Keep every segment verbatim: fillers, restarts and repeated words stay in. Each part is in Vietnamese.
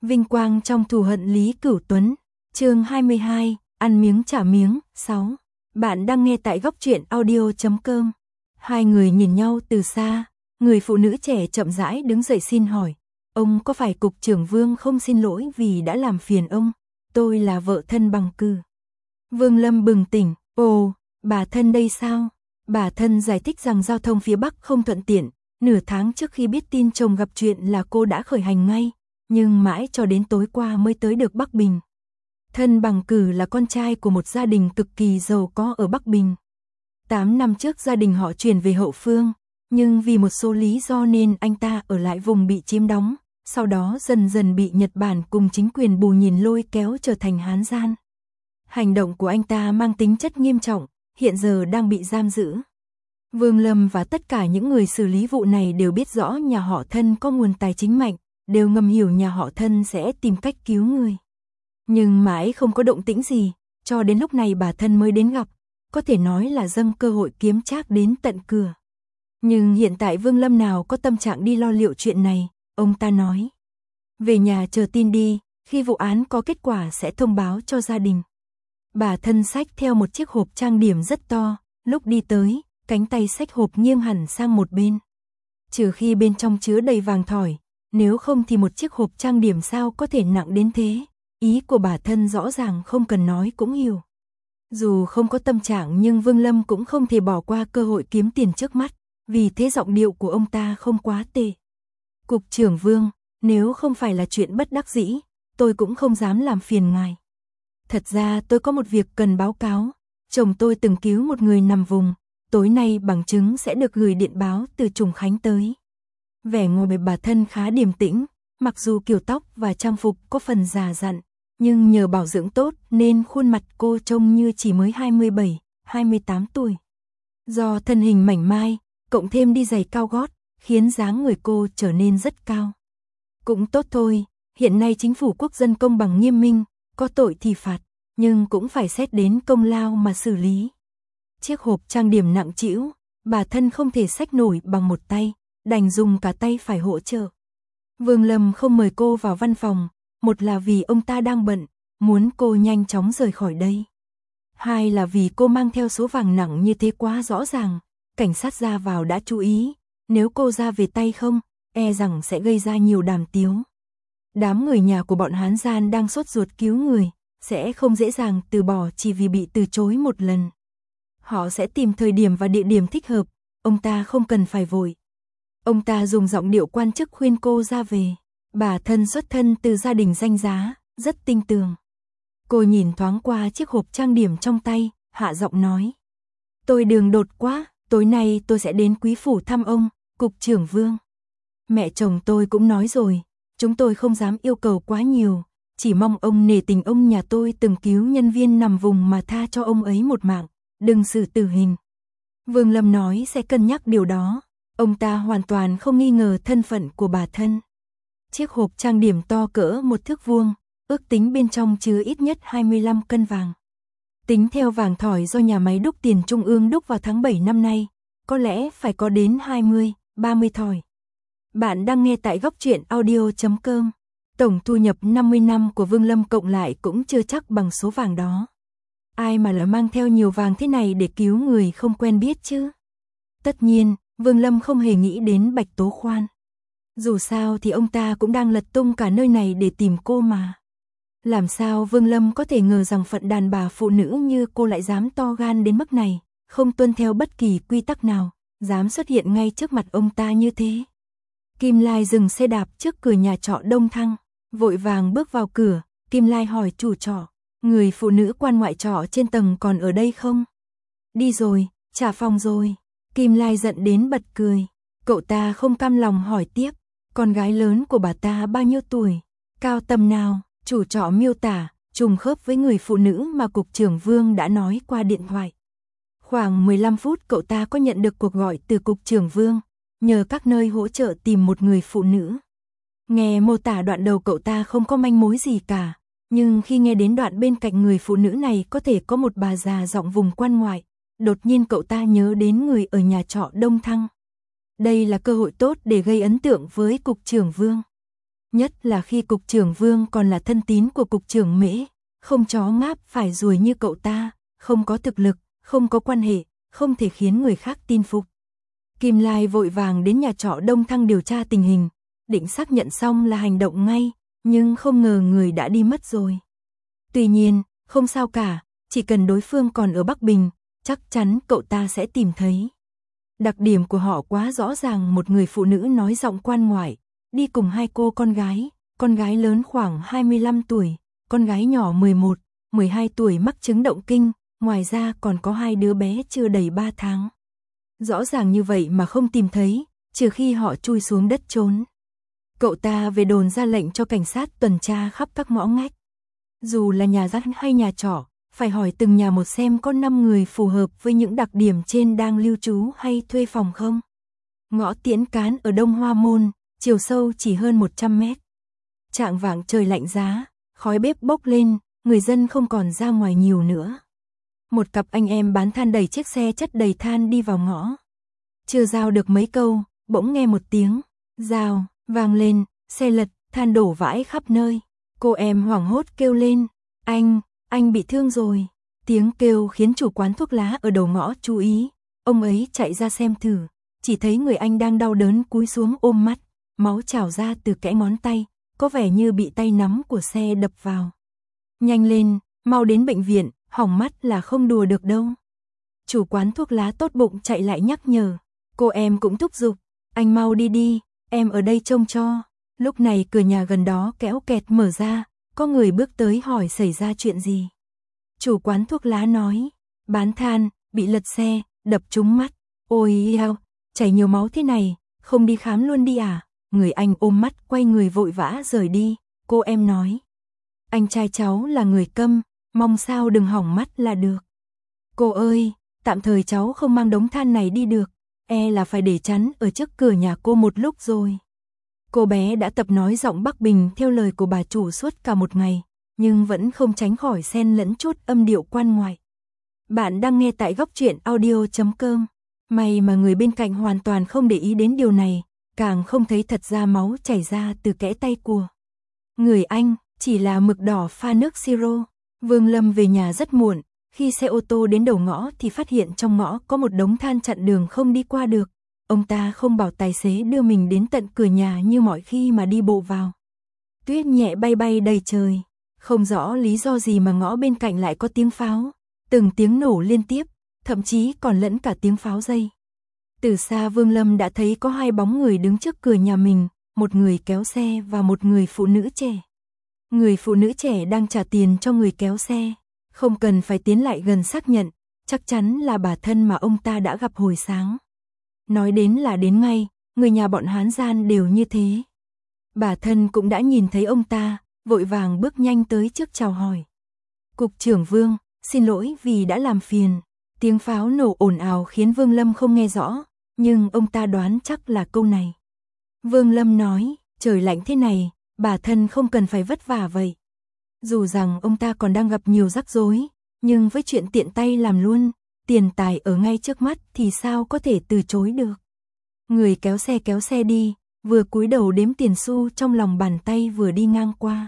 Vinh quang trong thù hận Lý Cửu Tuấn, chương hai mươi hai, ăn miếng trả miếng, sáu. Bạn đang nghe tại góc truyện audio chấm com. Hai người nhìn nhau từ xa, người phụ nữ trẻ chậm rãi đứng dậy xin hỏi. Ông có phải cục trưởng Vương không, xin lỗi vì đã làm phiền ông, tôi là vợ thân Bằng Cử. Vương Lâm bừng tỉnh, ồ, bà thân đây sao? Bà thân giải thích rằng giao thông phía Bắc không thuận tiện, nửa tháng trước khi biết tin chồng gặp chuyện là cô đã khởi hành ngay, nhưng mãi cho đến tối qua mới tới được Bắc Bình. Thân Bằng Cử là con trai của một gia đình cực kỳ giàu có ở Bắc Bình. Tám năm trước gia đình họ chuyển về Hậu Phương, nhưng vì một số lý do nên anh ta ở lại vùng bị chiếm đóng, sau đó dần dần bị Nhật Bản cùng chính quyền bù nhìn lôi kéo trở thành Hán gian. Hành động của anh ta mang tính chất nghiêm trọng, hiện giờ đang bị giam giữ. Vương Lâm và tất cả những người xử lý vụ này đều biết rõ nhà họ Thân có nguồn tài chính mạnh, đều ngầm hiểu nhà họ Thân sẽ tìm cách cứu người. Nhưng mãi không có động tĩnh gì, cho đến lúc này bà Thân mới đến gặp, có thể nói là dâng cơ hội kiếm trác đến tận cửa. Nhưng hiện tại Vương Lâm nào có tâm trạng đi lo liệu chuyện này, ông ta nói. Về nhà chờ tin đi, khi vụ án có kết quả sẽ thông báo cho gia đình. Bà Thân xách theo một chiếc hộp trang điểm rất to, lúc đi tới, cánh tay xách hộp nghiêng hẳn sang một bên. Trừ khi bên trong chứa đầy vàng thỏi, nếu không thì một chiếc hộp trang điểm sao có thể nặng đến thế. Ý của bà Thân rõ ràng không cần nói cũng hiểu. Dù không có tâm trạng nhưng Vương Lâm cũng không thể bỏ qua cơ hội kiếm tiền trước mắt, vì thế giọng điệu của ông ta không quá tệ. Cục trưởng Vương, nếu không phải là chuyện bất đắc dĩ, tôi cũng không dám làm phiền ngài. Thật ra tôi có một việc cần báo cáo, chồng tôi từng cứu một người nằm vùng, tối nay bằng chứng sẽ được gửi điện báo từ Trùng Khánh tới. Vẻ ngoài bà Thân khá điềm tĩnh, mặc dù kiểu tóc và trang phục có phần già dặn, nhưng nhờ bảo dưỡng tốt nên khuôn mặt cô trông như chỉ mới hai mươi bảy, hai mươi tám tuổi. Do thân hình mảnh mai, cộng thêm đi giày cao gót, khiến dáng người cô trở nên rất cao. Cũng tốt thôi, hiện nay chính phủ quốc dân công bằng nghiêm minh, có tội thì phạt, nhưng cũng phải xét đến công lao mà xử lý. Chiếc hộp trang điểm nặng trĩu, bà Thân không thể xách nổi bằng một tay, đành dùng cả tay phải hỗ trợ. Vương Lâm không mời cô vào văn phòng, một là vì ông ta đang bận, muốn cô nhanh chóng rời khỏi đây. Hai là vì cô mang theo số vàng nặng như thế quá rõ ràng, cảnh sát ra vào đã chú ý, nếu cô ra về tay không, e rằng sẽ gây ra nhiều đàm tiếu. Đám người nhà của bọn Hán gian đang sốt ruột cứu người, sẽ không dễ dàng từ bỏ chỉ vì bị từ chối một lần. Họ sẽ tìm thời điểm và địa điểm thích hợp, ông ta không cần phải vội. Ông ta dùng giọng điệu quan chức khuyên cô ra về. Bà Thân xuất thân từ gia đình danh giá, rất tinh tường. Cô nhìn thoáng qua chiếc hộp trang điểm trong tay, hạ giọng nói. Tôi đường đột quá, tối nay tôi sẽ đến Quý phủ thăm ông, cục trưởng Vương. Mẹ chồng tôi cũng nói rồi, chúng tôi không dám yêu cầu quá nhiều, chỉ mong ông nể tình ông nhà tôi từng cứu nhân viên nằm vùng mà tha cho ông ấy một mạng, đừng xử tử hình. Vương Lâm nói sẽ cân nhắc điều đó, ông ta hoàn toàn không nghi ngờ thân phận của bà Thân. Chiếc hộp trang điểm to cỡ một thước vuông, ước tính bên trong chứa ít nhất hai mươi lăm cân vàng. Tính theo vàng thỏi do nhà máy đúc tiền Trung ương đúc vào tháng bảy năm nay, có lẽ phải có đến hai mươi, ba mươi thỏi. Bạn đang nghe tại góc truyện audio chấm com. Tổng thu nhập năm mươi năm của Vương Lâm cộng lại cũng chưa chắc bằng số vàng đó. Ai mà lại mang theo nhiều vàng thế này để cứu người không quen biết chứ? Tất nhiên, Vương Lâm không hề nghĩ đến Bạch Tố Khoan. Dù sao thì ông ta cũng đang lật tung cả nơi này để tìm cô mà. Làm sao Vương Lâm có thể ngờ rằng phận đàn bà phụ nữ như cô lại dám to gan đến mức này, không tuân theo bất kỳ quy tắc nào, dám xuất hiện ngay trước mặt ông ta như thế. Kim Lai dừng xe đạp trước cửa nhà trọ Đông Thăng, vội vàng bước vào cửa, Kim Lai hỏi chủ trọ, người phụ nữ quan ngoại trọ trên tầng còn ở đây không? Đi rồi, trả phòng rồi. Kim Lai giận đến bật cười, cậu ta không cam lòng hỏi tiếp. Con gái lớn của bà ta bao nhiêu tuổi, cao tầm nào, chủ trọ miêu tả, trùng khớp với người phụ nữ mà cục trưởng Vương đã nói qua điện thoại. Khoảng mười lăm phút cậu ta có nhận được cuộc gọi từ cục trưởng Vương, nhờ các nơi hỗ trợ tìm một người phụ nữ. Nghe mô tả đoạn đầu cậu ta không có manh mối gì cả, nhưng khi nghe đến đoạn bên cạnh người phụ nữ này có thể có một bà già giọng vùng quan ngoại, đột nhiên cậu ta nhớ đến người ở nhà trọ Đông Thăng. Đây là cơ hội tốt để gây ấn tượng với cục trưởng Vương. Nhất là khi cục trưởng Vương còn là thân tín của cục trưởng Mễ, không chó ngáp phải ruồi như cậu ta, không có thực lực, không có quan hệ, không thể khiến người khác tin phục. Kim Lai vội vàng đến nhà trọ Đông Thăng điều tra tình hình, định xác nhận xong là hành động ngay, nhưng không ngờ người đã đi mất rồi. Tuy nhiên, không sao cả, chỉ cần đối phương còn ở Bắc Bình, chắc chắn cậu ta sẽ tìm thấy. Đặc điểm của họ quá rõ ràng, một người phụ nữ nói giọng quan ngoại, đi cùng hai cô con gái, con gái lớn khoảng hai mươi lăm tuổi, con gái nhỏ mười một, mười hai tuổi mắc chứng động kinh, ngoài ra còn có hai đứa bé chưa đầy ba tháng. Rõ ràng như vậy mà không tìm thấy, trừ khi họ chui xuống đất trốn. Cậu ta về đồn ra lệnh cho cảnh sát tuần tra khắp các ngõ ngách. Dù là nhà rắt hay nhà trọ, phải hỏi từng nhà một xem có năm người phù hợp với những đặc điểm trên đang lưu trú hay thuê phòng không. Ngõ Tiễn Cán ở Đông Hoa Môn, chiều sâu chỉ hơn một trăm mét. Chạng vạng trời lạnh giá, khói bếp bốc lên, người dân không còn ra ngoài nhiều nữa. Một cặp anh em bán than đẩy chiếc xe chất đầy than đi vào ngõ. Chưa giao được mấy câu, bỗng nghe một tiếng rào vang lên, xe lật, than đổ vãi khắp nơi. Cô em hoảng hốt kêu lên, anh, anh bị thương rồi. Tiếng kêu khiến chủ quán thuốc lá ở đầu ngõ chú ý. Ông ấy chạy ra xem thử, chỉ thấy người anh đang đau đớn cúi xuống ôm mắt, máu trào ra từ kẽ ngón tay, có vẻ như bị tay nắm của xe đập vào. Nhanh lên, mau đến bệnh viện, hỏng mắt là không đùa được đâu. Chủ quán thuốc lá tốt bụng chạy lại nhắc nhở. Cô em cũng thúc giục, anh mau đi đi, em ở đây trông cho. Lúc này cửa nhà gần đó kéo kẹt mở ra, có người bước tới hỏi xảy ra chuyện gì. Chủ quán thuốc lá nói, bán than, bị lật xe, đập trúng mắt. Ôi eo, chảy nhiều máu thế này, không đi khám luôn đi à? Người anh ôm mắt quay người vội vã rời đi. Cô em nói, anh trai cháu là người câm, mong sao đừng hỏng mắt là được. Cô ơi, tạm thời cháu không mang đống than này đi được, e là phải để chắn ở trước cửa nhà cô một lúc rồi. Cô bé đã tập nói giọng Bắc Bình theo lời của bà chủ suốt cả một ngày, nhưng vẫn không tránh khỏi xen lẫn chút âm điệu quan ngoại. Bạn đang nghe tại góc truyện audio chấm com. May mà người bên cạnh hoàn toàn không để ý đến điều này, càng không thấy thật ra máu chảy ra từ kẽ tay của người anh, chỉ là mực đỏ pha nước siro. Vương Lâm về nhà rất muộn, khi xe ô tô đến đầu ngõ thì phát hiện trong ngõ có một đống than chặn đường không đi qua được. Ông ta không bảo tài xế đưa mình đến tận cửa nhà như mọi khi mà đi bộ vào. Tuyết nhẹ bay bay đầy trời, không rõ lý do gì mà ngõ bên cạnh lại có tiếng pháo, từng tiếng nổ liên tiếp, thậm chí còn lẫn cả tiếng pháo dây. Từ xa Vương Lâm đã thấy có hai bóng người đứng trước cửa nhà mình, một người kéo xe và một người phụ nữ trẻ. Người phụ nữ trẻ đang trả tiền cho người kéo xe, không cần phải tiến lại gần xác nhận, chắc chắn là bà thân mà ông ta đã gặp hồi sáng. Nói đến là đến ngay, người nhà bọn Hán gian đều như thế. Bà thân cũng đã nhìn thấy ông ta, vội vàng bước nhanh tới trước chào hỏi. Cục trưởng Vương, xin lỗi vì đã làm phiền. Tiếng pháo nổ ồn ào khiến Vương Lâm không nghe rõ, nhưng ông ta đoán chắc là câu này. Vương Lâm nói, trời lạnh thế này, bà thân không cần phải vất vả vậy. Dù rằng ông ta còn đang gặp nhiều rắc rối, nhưng với chuyện tiện tay làm luôn, tiền tài ở ngay trước mắt thì sao có thể từ chối được. Người kéo xe kéo xe đi, vừa cúi đầu đếm tiền xu trong lòng bàn tay vừa đi ngang qua.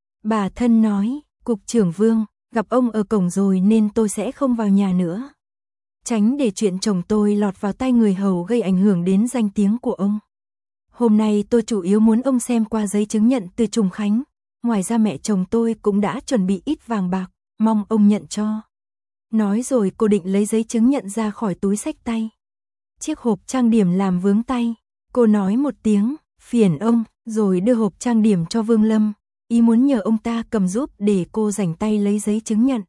Bà thân nói, cục trưởng Vương, gặp ông ở cổng rồi nên tôi sẽ không vào nhà nữa. Tránh để chuyện chồng tôi lọt vào tay người hầu gây ảnh hưởng đến danh tiếng của ông. Hôm nay tôi chủ yếu muốn ông xem qua giấy chứng nhận từ Trùng Khánh, ngoài ra mẹ chồng tôi cũng đã chuẩn bị ít vàng bạc, mong ông nhận cho. Nói rồi cô định lấy giấy chứng nhận ra khỏi túi xách tay. Chiếc hộp trang điểm làm vướng tay, cô nói một tiếng, phiền ông, rồi đưa hộp trang điểm cho Vương Lâm, ý muốn nhờ ông ta cầm giúp để cô rảnh tay lấy giấy chứng nhận.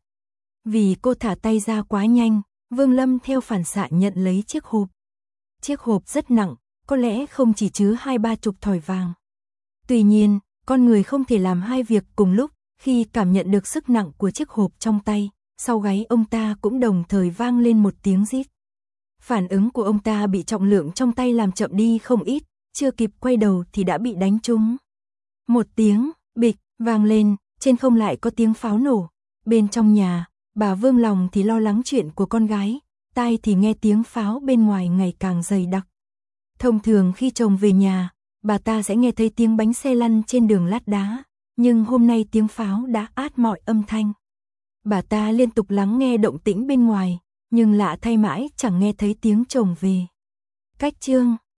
Vì cô thả tay ra quá nhanh, Vương Lâm theo phản xạ nhận lấy chiếc hộp. Chiếc hộp rất nặng, có lẽ không chỉ chứa hai ba chục thỏi vàng. Tuy nhiên, con người không thể làm hai việc cùng lúc, khi cảm nhận được sức nặng của chiếc hộp trong tay, sau gáy ông ta cũng đồng thời vang lên một tiếng rít. Phản ứng của ông ta bị trọng lượng trong tay làm chậm đi không ít, chưa kịp quay đầu thì đã bị đánh trúng. Một tiếng, bịch, vang lên, trên không lại có tiếng pháo nổ. Bên trong nhà, bà Vương lòng thì lo lắng chuyện của con gái, tai thì nghe tiếng pháo bên ngoài ngày càng dày đặc. Thông thường khi chồng về nhà, bà ta sẽ nghe thấy tiếng bánh xe lăn trên đường lát đá, nhưng hôm nay tiếng pháo đã át mọi âm thanh. Bà ta liên tục lắng nghe động tĩnh bên ngoài, nhưng lạ thay mãi chẳng nghe thấy tiếng chồng về. Cách chương